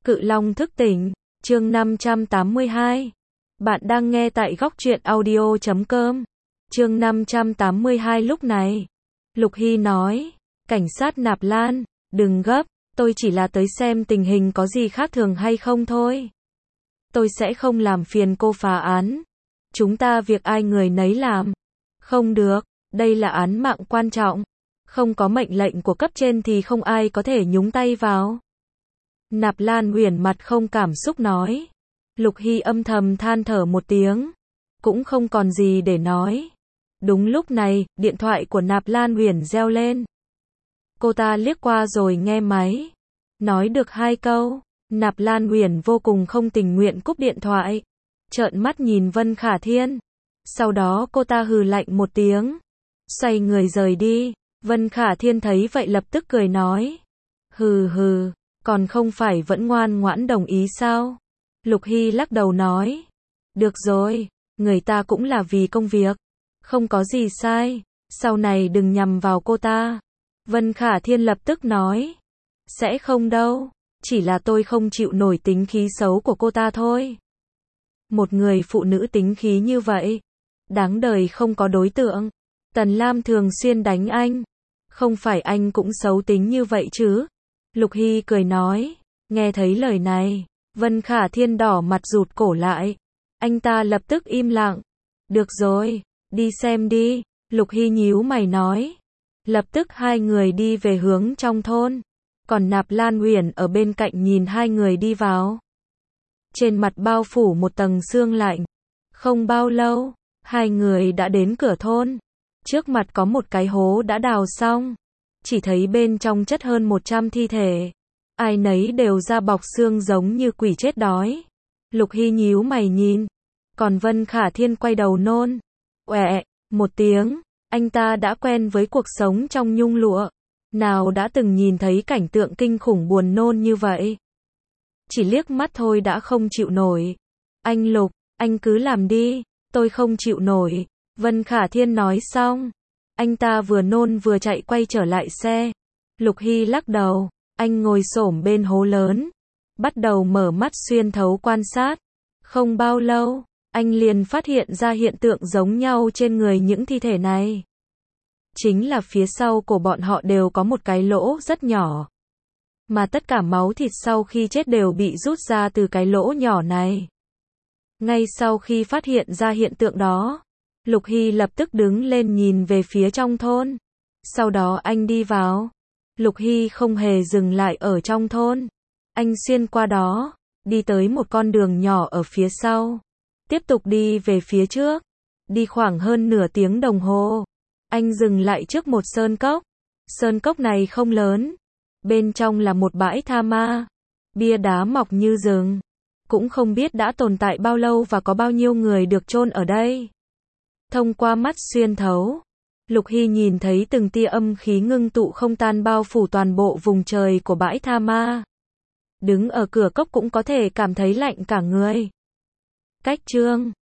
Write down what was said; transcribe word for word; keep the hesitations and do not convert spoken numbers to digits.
Cự Long thức tỉnh, chương năm trăm tám mươi hai. Bạn đang nghe tại góc truyện audio chấm com. Chương năm trăm tám mươi hai. Lúc này, Lục Hy nói, cảnh sát Nạp Lan, đừng gấp, tôi chỉ là tới xem tình hình có gì khác thường hay không thôi. Tôi sẽ không làm phiền cô phá án. Chúng ta việc ai người nấy làm. Không được, đây là án mạng quan trọng. Không có mệnh lệnh của cấp trên thì không ai có thể nhúng tay vào. Nạp Lan Uyển mặt không cảm xúc nói. Lục Hy âm thầm than thở một tiếng. Cũng không còn gì để nói. Đúng lúc này, điện thoại của Nạp Lan Uyển reo lên. Cô ta liếc qua rồi nghe máy. Nói được hai câu, Nạp Lan Uyển vô cùng không tình nguyện cúp điện thoại. Trợn mắt nhìn Vân Khả Thiên. Sau đó cô ta hừ lạnh một tiếng. Xoay người rời đi. Vân Khả Thiên thấy vậy lập tức cười nói. Hừ hừ, còn không phải vẫn ngoan ngoãn đồng ý sao? Lục Hy lắc đầu nói. Được rồi, người ta cũng là vì công việc. Không có gì sai, sau này đừng nhằm vào cô ta. Vân Khả Thiên lập tức nói. Sẽ không đâu, chỉ là tôi không chịu nổi tính khí xấu của cô ta thôi. Một người phụ nữ tính khí như vậy, đáng đời không có đối tượng. Tần Lam thường xuyên đánh anh. Không phải anh cũng xấu tính như vậy chứ? Lục Hy cười nói. Nghe thấy lời này, Vân Khả Thiên đỏ mặt rụt cổ lại. Anh ta lập tức im lặng. Được rồi, đi xem đi. Lục Hy nhíu mày nói. Lập tức hai người đi về hướng trong thôn. Còn Nạp Lan Uyển ở bên cạnh nhìn hai người đi vào. Trên mặt bao phủ một tầng sương lạnh. Không bao lâu, hai người đã đến cửa thôn. Trước mặt có một cái hố đã đào xong. Chỉ thấy bên trong chất hơn một trăm thi thể. Ai nấy đều da bọc xương giống như quỷ chết đói. Lục Hy nhíu mày nhìn. Còn Vân Khả Thiên quay đầu nôn. Oẹ, một tiếng. Anh ta đã quen với cuộc sống trong nhung lụa. Nào đã từng nhìn thấy cảnh tượng kinh khủng buồn nôn như vậy. Chỉ liếc mắt thôi đã không chịu nổi. Anh Lục, anh cứ làm đi. Tôi không chịu nổi. Vân Khả Thiên nói xong. Anh ta vừa nôn vừa chạy quay trở lại xe. Lục Hy lắc đầu. Anh ngồi xổm bên hố lớn. Bắt đầu mở mắt xuyên thấu quan sát. Không bao lâu, anh liền phát hiện ra hiện tượng giống nhau trên người những thi thể này. Chính là phía sau của bọn họ đều có một cái lỗ rất nhỏ. Mà tất cả máu thịt sau khi chết đều bị rút ra từ cái lỗ nhỏ này. Ngay sau khi phát hiện ra hiện tượng đó, Lục Hy lập tức đứng lên nhìn về phía trong thôn. Sau đó anh đi vào. Lục Hy không hề dừng lại ở trong thôn. Anh xuyên qua đó, đi tới một con đường nhỏ ở phía sau. Tiếp tục đi về phía trước. Đi khoảng hơn nửa tiếng đồng hồ. Anh dừng lại trước một sơn cốc. Sơn cốc này không lớn. Bên trong là một bãi tha ma. Bia đá mọc như rừng. Cũng không biết đã tồn tại bao lâu và có bao nhiêu người được chôn ở đây. Thông qua mắt xuyên thấu, Lục Hy nhìn thấy từng tia âm khí ngưng tụ không tan bao phủ toàn bộ vùng trời của bãi tha ma. Đứng ở cửa cốc cũng có thể cảm thấy lạnh cả người. Cách chương